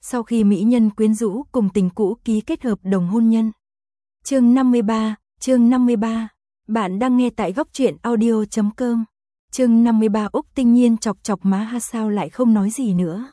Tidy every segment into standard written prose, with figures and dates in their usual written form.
sau khi mỹ nhân quyến rũ cùng tình cũ ký kết hợp đồng hôn nhân. Chương 53, bạn đang nghe tại góc truyện audio.com. Chương 53 Úc Tinh Nhiên chọc chọc má ha sao lại không nói gì nữa.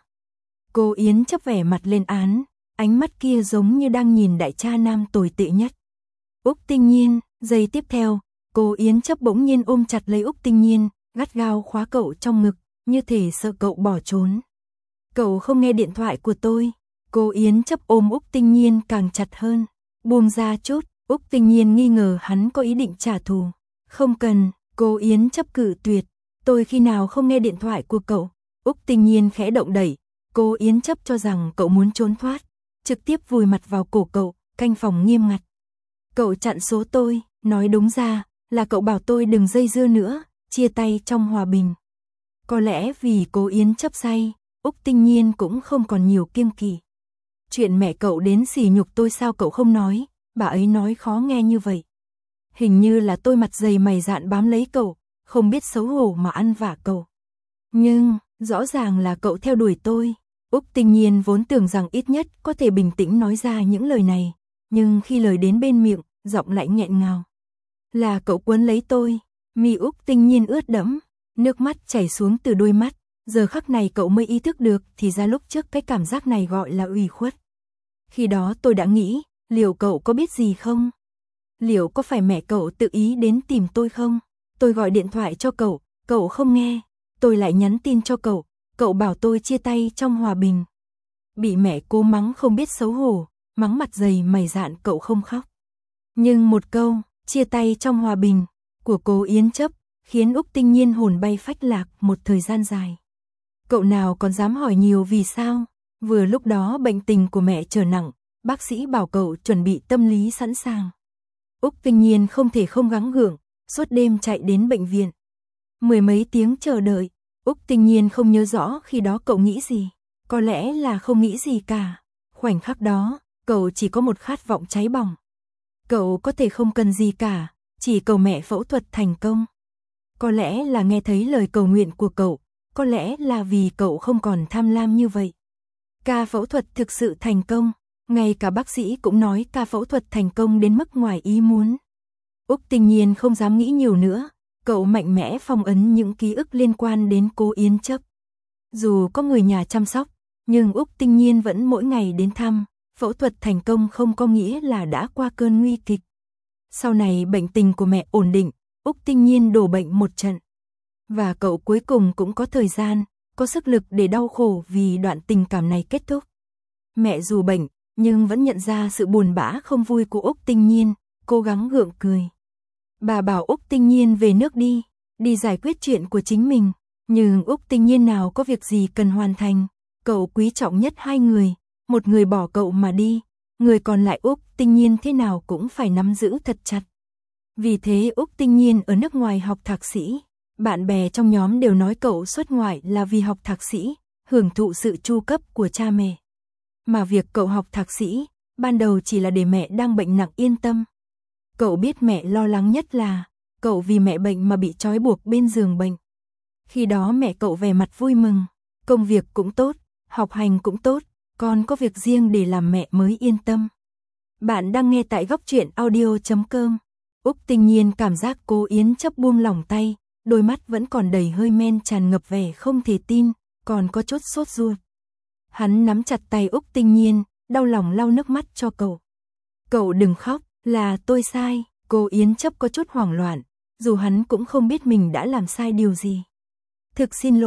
Cô Yến chấp vẻ mặt lên án, ánh mắt kia giống như đang nhìn đại cha nam tồi tệ nhất. Úc Tinh Nhiên, giây tiếp theo, cô Yến chấp bỗng nhiên ôm chặt lấy Úc Tinh Nhiên, gắt gao khóa cậu trong ngực, như thể sợ cậu bỏ trốn. Cậu không nghe điện thoại của tôi. Cô Yến chấp ôm Úc Tinh Nhiên càng chặt hơn. Buông ra chút. Úc Tinh Nhiên nghi ngờ hắn có ý định trả thù. Không cần. Cô Yến chấp cự tuyệt. Tôi khi nào không nghe điện thoại của cậu. Úc Tinh Nhiên khẽ động đẩy. Cô Yến chấp cho rằng cậu muốn trốn thoát, trực tiếp vùi mặt vào cổ cậu, canh phòng nghiêm ngặt. Cậu chặn số tôi. Nói đúng ra là cậu bảo tôi đừng dây dưa nữa, chia tay trong hòa bình. Có lẽ vì cô Yến chấp say, Úc Tinh Nhiên cũng không còn nhiều kiêng kỵ. Chuyện mẹ cậu đến sỉ nhục tôi sao cậu không nói, bà ấy nói khó nghe như vậy. Hình như là tôi mặt dày mày dạn bám lấy cậu, không biết xấu hổ mà ăn vạ cậu. Nhưng, rõ ràng là cậu theo đuổi tôi. Úc Tinh Nhiên vốn tưởng rằng ít nhất có thể bình tĩnh nói ra những lời này, nhưng khi lời đến bên miệng, giọng lại nghẹn ngào. Là cậu quấn lấy tôi. Mi Úc Tinh Nhiên ướt đẫm, nước mắt chảy xuống từ đôi mắt. Giờ khắc này cậu mới ý thức được thì ra lúc trước cái cảm giác này gọi là ủy khuất. Khi đó tôi đã nghĩ, liệu cậu có biết gì không? Liệu có phải mẹ cậu tự ý đến tìm tôi không? Tôi gọi điện thoại cho cậu, cậu không nghe. Tôi lại nhắn tin cho cậu, cậu bảo tôi chia tay trong hòa bình. Bị mẹ cô mắng không biết xấu hổ, mắng mặt dày mày dạn cậu không khóc. Nhưng một câu, chia tay trong hòa bình, của cô Yến chấp, khiến Úc Tinh Nhiên hồn bay phách lạc một thời gian dài. Cậu nào còn dám hỏi nhiều vì sao? Vừa lúc đó bệnh tình của mẹ trở nặng, bác sĩ bảo cậu chuẩn bị tâm lý sẵn sàng. Úc Tinh Nhiên không thể không gắng gượng, suốt đêm chạy đến bệnh viện. Mười mấy tiếng chờ đợi, Úc Tinh Nhiên không nhớ rõ khi đó cậu nghĩ gì. Có lẽ là không nghĩ gì cả. Khoảnh khắc đó, cậu chỉ có một khát vọng cháy bỏng. Cậu có thể không cần gì cả, chỉ cầu mẹ phẫu thuật thành công. Có lẽ là nghe thấy lời cầu nguyện của cậu, có lẽ là vì cậu không còn tham lam như vậy. Ca phẫu thuật thực sự thành công, ngay cả bác sĩ cũng nói ca phẫu thuật thành công đến mức ngoài ý muốn. Úc Tinh Nhiên không dám nghĩ nhiều nữa, cậu mạnh mẽ phong ấn những ký ức liên quan đến cô Yến chấp. Dù có người nhà chăm sóc, nhưng Úc Tinh Nhiên vẫn mỗi ngày đến thăm, phẫu thuật thành công không có nghĩa là đã qua cơn nguy kịch. Sau này bệnh tình của mẹ ổn định, Úc Tinh Nhiên đổ bệnh một trận. Và cậu cuối cùng cũng có thời gian, có sức lực để đau khổ vì đoạn tình cảm này kết thúc. Mẹ dù bệnh, nhưng vẫn nhận ra sự buồn bã không vui của Úc Tinh Nhiên, cố gắng gượng cười. Bà bảo Úc Tinh Nhiên về nước đi giải quyết chuyện của chính mình. Nhưng Úc Tinh Nhiên nào có việc gì cần hoàn thành. Cậu quý trọng nhất hai người, một người bỏ cậu mà đi, người còn lại Úc Tinh Nhiên thế nào cũng phải nắm giữ thật chặt. Vì thế Úc Tinh Nhiên ở nước ngoài học thạc sĩ. Bạn bè trong nhóm đều nói cậu xuất ngoại là vì học thạc sĩ, hưởng thụ sự chu cấp của cha mẹ. Mà việc cậu học thạc sĩ, ban đầu chỉ là để mẹ đang bệnh nặng yên tâm. Cậu biết mẹ lo lắng nhất là, cậu vì mẹ bệnh mà bị trói buộc bên giường bệnh. Khi đó mẹ cậu vẻ mặt vui mừng, công việc cũng tốt, học hành cũng tốt, con có việc riêng để làm mẹ mới yên tâm. Bạn đang nghe tại góc truyện audio.com. Úc Tinh Nhiên cảm giác cô Yến chấp buông lỏng tay, đôi mắt vẫn còn đầy hơi men tràn ngập vẻ không thể tin, còn có chút sốt ruột. Hắn nắm chặt tay Úc Tinh Nhiên, đau lòng lau nước mắt cho cậu. Cậu đừng khóc, là tôi sai. Cô Yến chấp có chút hoảng loạn, dù hắn cũng không biết mình đã làm sai điều gì. Thực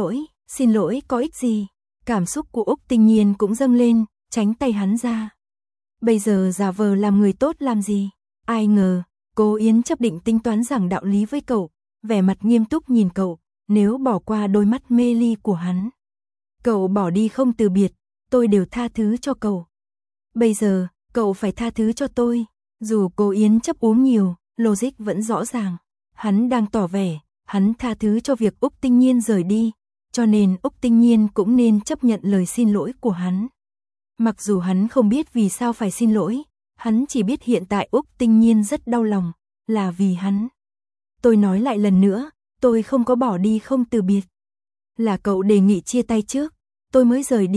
xin lỗi có ích gì. Cảm xúc của Úc Tinh Nhiên cũng dâng lên, tránh tay hắn ra. Bây giờ giả vờ làm người tốt làm gì? Ai ngờ, cô Yến chấp định tính toán giảng đạo lý với cậu, vẻ mặt nghiêm túc nhìn cậu, nếu bỏ qua đôi mắt mê ly của hắn. Cậu bỏ đi không từ biệt, tôi đều tha thứ cho cậu. Bây giờ, cậu phải tha thứ cho tôi. Dù cô Yến chấp uống nhiều, logic vẫn rõ ràng. Hắn đang tỏ vẻ, hắn tha thứ cho việc Úc Tinh Nhiên rời đi, cho nên Úc Tinh Nhiên cũng nên chấp nhận lời xin lỗi của hắn. Mặc dù hắn không biết vì sao phải xin lỗi, hắn chỉ biết hiện tại Úc Tinh Nhiên rất đau lòng, là vì hắn. Tôi nói lại lần nữa, tôi không có bỏ đi không từ biệt. Là cậu đề nghị chia tay trước, tôi mới rời đi,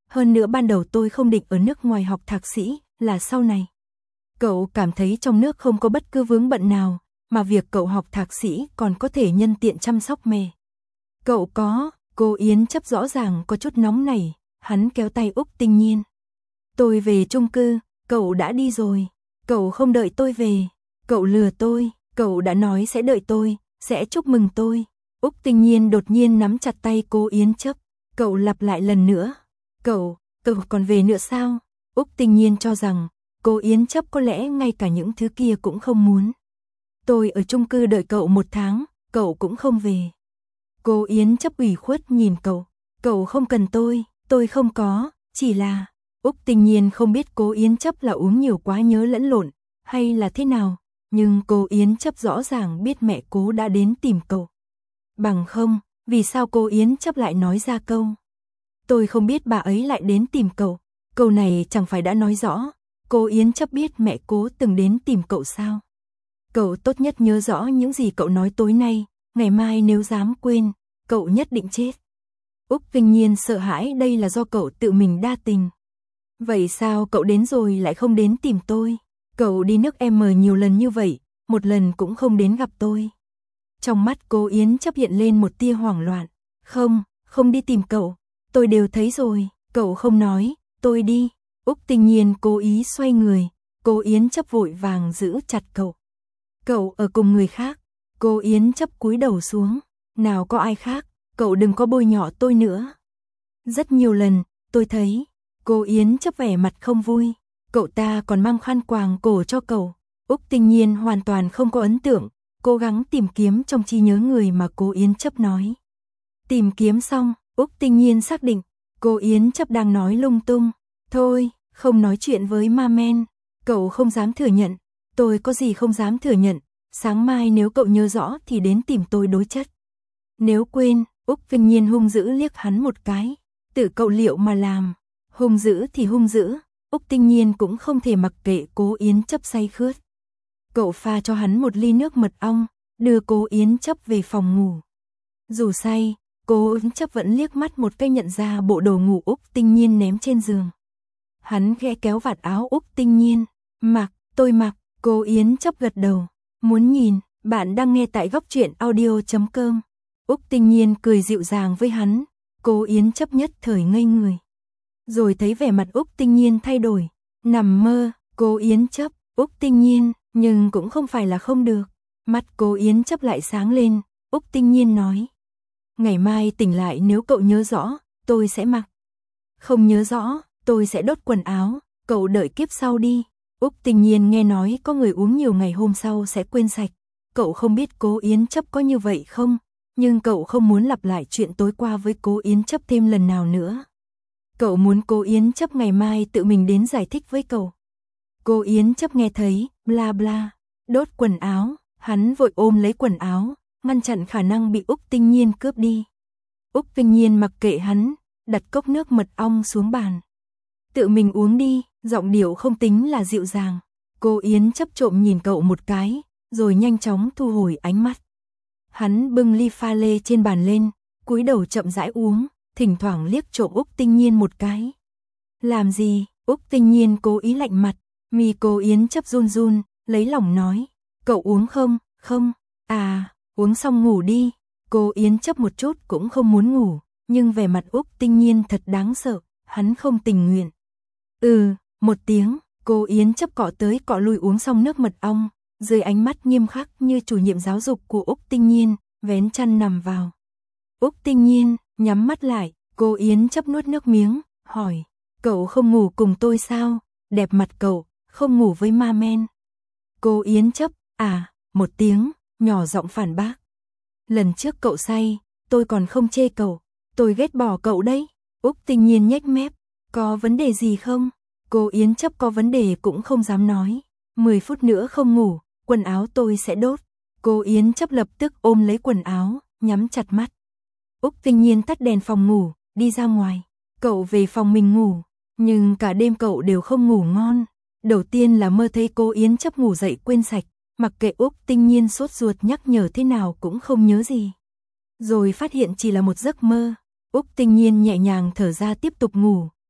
Hơn nữa ban đầu tôi không định ở nước ngoài học thạc sĩ, là sau này. Cậu cảm thấy trong nước không có bất cứ vướng bận nào, mà việc cậu học thạc sĩ còn có thể nhân tiện chăm sóc mẹ. Cậu có, cô Yến Chấp rõ ràng có chút nóng nảy, hắn kéo tay Úc Tinh Nhiên. Tôi về chung cư, cậu đã đi rồi, cậu không đợi tôi về, cậu lừa tôi, cậu đã nói sẽ đợi tôi, sẽ chúc mừng tôi. Úc Tinh Nhiên đột nhiên nắm chặt tay cô Yến Chấp, cậu lặp lại lần nữa, cậu còn về nữa sao? Úc Tinh Nhiên cho rằng, cô Yến Chấp có lẽ ngay cả những thứ kia cũng không muốn. Tôi ở chung cư đợi cậu 1 tháng, cậu cũng không về. Cô Yến Chấp ủy khuất nhìn cậu không cần tôi không có, chỉ là... Úc Tinh Nhiên không biết cô Yến Chấp là uống nhiều quá nhớ lẫn lộn, hay là thế nào, nhưng cô Yến Chấp rõ ràng biết mẹ cô đã đến tìm cậu. Bằng không, vì sao cô Yến Chấp lại nói ra câu tôi không biết bà ấy lại đến tìm cậu, câu này chẳng phải đã nói rõ, cô Yến Chấp biết mẹ cô từng đến tìm cậu sao? Cậu tốt nhất nhớ rõ những gì cậu nói tối nay, ngày mai nếu dám quên, cậu nhất định chết. Úc Tinh Nhiên sợ hãi đây là do cậu tự mình đa tình. Vậy sao cậu đến rồi lại không đến tìm tôi? Cậu đi nước M nhiều lần như vậy, một lần cũng không đến gặp tôi. Trong mắt cô Yến Chấp hiện lên một tia hoảng loạn. Không đi tìm cậu, tôi đều thấy rồi, cậu không nói, tôi đi. Úc Tinh Nhiên cố ý xoay người, cô Yến Chấp vội vàng giữ chặt cậu. Cậu ở cùng người khác, cô Yến Chấp cúi đầu xuống, nào có ai khác, cậu đừng có bôi nhọ tôi nữa. Rất nhiều lần, tôi thấy, cô Yến Chấp vẻ mặt không vui, cậu ta còn mang khăn quàng cổ cho cậu. Úc Tinh Nhiên hoàn toàn không có ấn tượng, cố gắng tìm kiếm trong trí nhớ người mà cô Yến Chấp nói. Tìm kiếm xong, Úc Tinh Nhiên xác định, cô Yến Chấp đang nói lung tung. Thôi, không nói chuyện với ma men, cậu không dám thừa nhận, tôi có gì không dám thừa nhận, sáng mai nếu cậu nhớ rõ thì đến tìm tôi đối chất. Nếu quên, Úc Tinh Nhiên hung dữ liếc hắn một cái, tự cậu liệu mà làm, hung dữ thì hung dữ, Úc Tinh Nhiên cũng không thể mặc kệ cô Yến Chấp say khướt. Cậu pha cho hắn một ly nước mật ong, đưa cô Yến Chấp về phòng ngủ. Dù say, cô Yến Chấp vẫn liếc mắt một cái nhận ra bộ đồ ngủ Úc Tinh Nhiên ném trên giường. Hắn khẽ kéo vạt áo Úc Tinh Nhiên, tôi mặc, cô Yến Chấp gật đầu, muốn nhìn, bạn đang nghe tại góc truyện audio.com. Úc Tinh Nhiên cười dịu dàng với hắn, cô Yến Chấp nhất thời ngây người. Rồi thấy vẻ mặt Úc Tinh Nhiên thay đổi, nằm mơ, cô Yến Chấp, Úc Tinh Nhiên, nhưng cũng không phải là không được. Mắt cô Yến Chấp lại sáng lên, Úc Tinh Nhiên nói. Ngày mai tỉnh lại nếu cậu nhớ rõ, tôi sẽ mặc. Không nhớ rõ, tôi sẽ đốt quần áo, cậu đợi kiếp sau đi. Úc Tinh Nhiên nghe nói có người uống nhiều ngày hôm sau sẽ quên sạch. Cậu không biết cô Yến Chấp có như vậy không, nhưng cậu không muốn lặp lại chuyện tối qua với cô Yến Chấp thêm lần nào nữa. Cậu muốn cô Yến Chấp ngày mai tự mình đến giải thích với cậu. Cô Yến Chấp nghe thấy, bla bla, đốt quần áo, hắn vội ôm lấy quần áo, ngăn chặn khả năng bị Úc Tinh Nhiên cướp đi. Úc Tinh Nhiên mặc kệ hắn, đặt cốc nước mật ong xuống bàn. Tự mình uống đi, giọng điệu không tính là dịu dàng. Cô Yến Chấp trộm nhìn cậu một cái, rồi nhanh chóng thu hồi ánh mắt. Hắn bưng ly pha lê trên bàn lên, cúi đầu chậm rãi uống, thỉnh thoảng liếc trộm Úc Tinh Nhiên một cái. Làm gì? Úc Tinh Nhiên cố ý lạnh mặt, mi cô Yến Chấp run run, lấy lòng nói, cậu uống không? Không, uống xong ngủ đi. Cô Yến Chấp một chút cũng không muốn ngủ, nhưng vẻ mặt Úc Tinh Nhiên thật đáng sợ, hắn không tình nguyện. Một tiếng, cô Yến Chấp cọ tới cọ lui uống xong nước mật ong, dưới ánh mắt nghiêm khắc như chủ nhiệm giáo dục của Úc Tinh Nhiên, vén chăn nằm vào. Úc Tinh Nhiên nhắm mắt lại, cô Yến Chấp nuốt nước miếng, hỏi, cậu không ngủ cùng tôi sao? Đẹp mặt cậu, không ngủ với ma men. Cô Yến Chấp, một tiếng, nhỏ giọng phản bác. Lần trước cậu say, tôi còn không chê cậu, tôi ghét bỏ cậu đấy. Úc Tinh Nhiên nhếch mép, có vấn đề gì không? Cô Yến Chấp có vấn đề cũng không dám nói. 10 phút nữa không ngủ, quần áo tôi sẽ đốt. Cô Yến Chấp lập tức ôm lấy quần áo, nhắm chặt mắt. Úc Tinh Nhiên tắt đèn phòng ngủ, đi ra ngoài. Cậu về phòng mình ngủ, nhưng cả đêm cậu đều không ngủ ngon. Đầu tiên là mơ thấy cô Yến Chấp ngủ dậy quên sạch, mặc kệ Úc Tinh Nhiên sốt ruột nhắc nhở thế nào cũng không nhớ gì. Rồi phát hiện chỉ là một giấc mơ. Úc Tinh Nhiên nhẹ nhàng thở ra tiếp tục ngủ,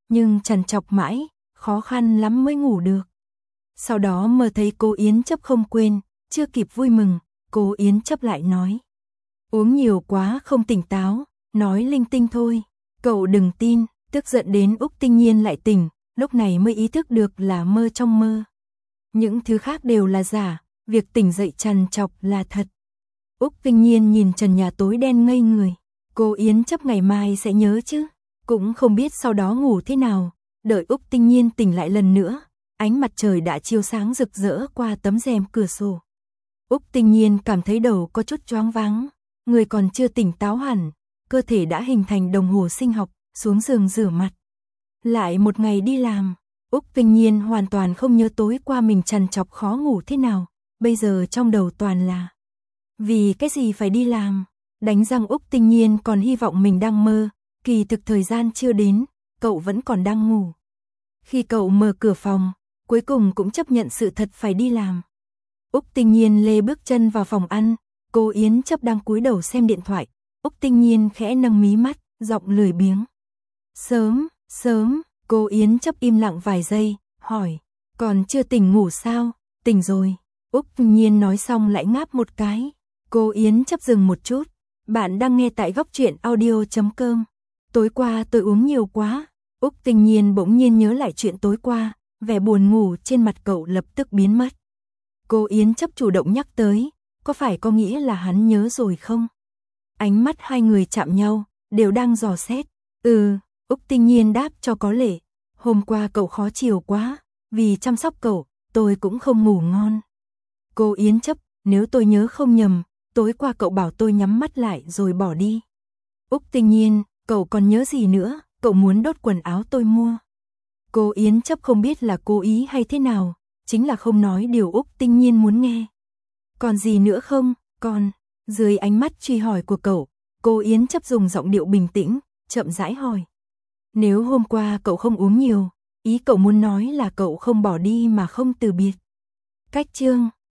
nhưng trằn trọc mãi, khó khăn lắm mới ngủ được. Sau đó mơ thấy cô Yến Chấp không quên, chưa kịp vui mừng, cô Yến Chấp lại nói. Uống nhiều quá không tỉnh táo, nói linh tinh thôi, cậu đừng tin, tức giận đến Úc Tinh Nhiên lại tỉnh, lúc này mới ý thức được là mơ trong mơ. Những thứ khác đều là giả, việc tỉnh dậy trằn trọc là thật. Úc Tinh Nhiên nhìn trần nhà tối đen ngây người, cô Yến Chấp ngày mai sẽ nhớ chứ, cũng không biết sau đó ngủ thế nào, đợi Úc Tinh Nhiên tỉnh lại lần nữa, ánh mặt trời đã chiếu sáng rực rỡ qua tấm rèm cửa sổ. Úc Tinh Nhiên cảm thấy đầu có chút choáng váng, người còn chưa tỉnh táo hẳn, cơ thể đã hình thành đồng hồ sinh học, xuống giường rửa mặt. Lại một ngày đi làm, Úc Tinh Nhiên hoàn toàn không nhớ tối qua mình trằn trọc khó ngủ thế nào, bây giờ trong đầu toàn là vì cái gì phải đi làm, đánh răng Úc Tinh Nhiên còn hy vọng mình đang mơ, kỳ thực thời gian chưa đến, cậu vẫn còn đang ngủ. Khi cậu mở cửa phòng, cuối cùng cũng chấp nhận sự thật phải đi làm. Úc Tinh Nhiên lê bước chân vào phòng ăn, cô Yến Chấp đang cúi đầu xem điện thoại, Úc Tinh Nhiên khẽ nâng mí mắt, giọng lười biếng. Sớm, cô Yến Chấp im lặng vài giây, hỏi, còn chưa tỉnh ngủ sao? Tỉnh rồi. Úc Tinh Nhiên nói xong lại ngáp một cái. Cô Yến Chấp dừng một chút, bạn đang nghe tại goctruyện.audio.com. Tối qua tôi uống nhiều quá. Úc Tinh Nhiên bỗng nhiên nhớ lại chuyện tối qua, vẻ buồn ngủ trên mặt cậu lập tức biến mất. Cô Yến Chấp chủ động nhắc tới, có phải có nghĩa là hắn nhớ rồi không? Ánh mắt hai người chạm nhau, đều đang dò xét. Úc Tinh Nhiên đáp cho có lệ. Hôm qua cậu khó chịu quá, vì chăm sóc cậu, tôi cũng không ngủ ngon. Cô Yến Chấp, nếu tôi nhớ không nhầm, tối qua cậu bảo tôi nhắm mắt lại rồi bỏ đi. Úc Tinh Nhiên, cậu còn nhớ gì nữa, cậu muốn đốt quần áo tôi mua. Cô Yến Chấp không biết là cố ý hay thế nào, chính là không nói điều Úc Tinh Nhiên muốn nghe. Còn gì nữa không, còn, dưới ánh mắt truy hỏi của cậu, cô Yến Chấp dùng giọng điệu bình tĩnh, chậm rãi hỏi. Nếu hôm qua cậu không uống nhiều, ý cậu muốn nói là cậu không bỏ đi mà không từ biệt. Cách chương